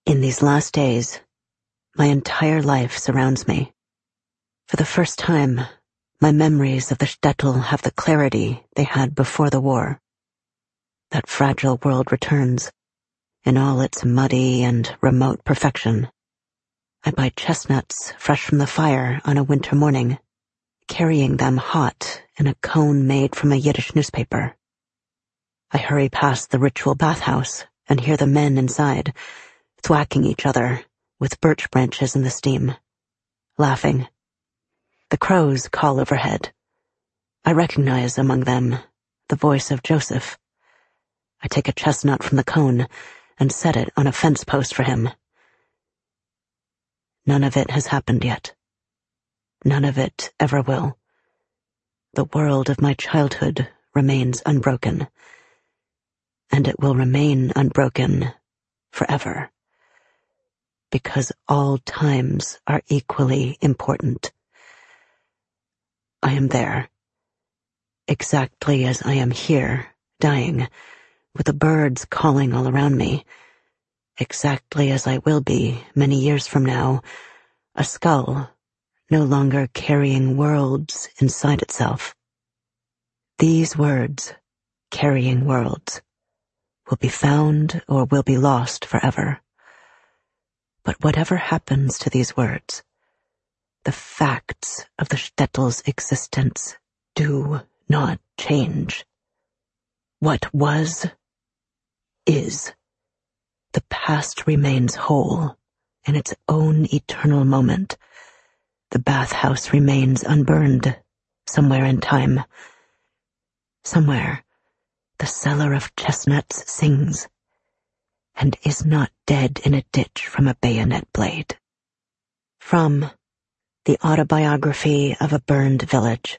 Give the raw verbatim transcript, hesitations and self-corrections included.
In these last days, my entire life surrounds me. For the first time, my memories of the shtetl have the clarity they had before the war. That fragile world returns, in all its muddy and remote perfection. I buy chestnuts fresh from the fire on a winter morning, carrying them hot in a cone made from a Yiddish newspaper. I hurry past the ritual bathhouse and hear the men inside, thwacking each other with birch branches in the steam, laughing. The crows call overhead. I recognize among them the voice of Joseph. I take a chestnut from the cone and set it on a fence post for him. None of it has happened yet. None of it ever will. The world of my childhood remains unbroken, and it will remain unbroken forever, because all times are equally important. I am there, exactly as I am here, dying, with the birds calling all around me, exactly as I will be many years from now, a skull no longer carrying worlds inside itself. These words, carrying worlds, will be found or will be lost forever. But whatever happens to these words, the facts of the shtetl's existence do not change. What was, is. The past remains whole in its own eternal moment. The bathhouse remains unburned somewhere in time. Somewhere, the seller of chestnuts sings, and is not dead in a ditch from a bayonet blade. From The Autobiography of a Burned Village.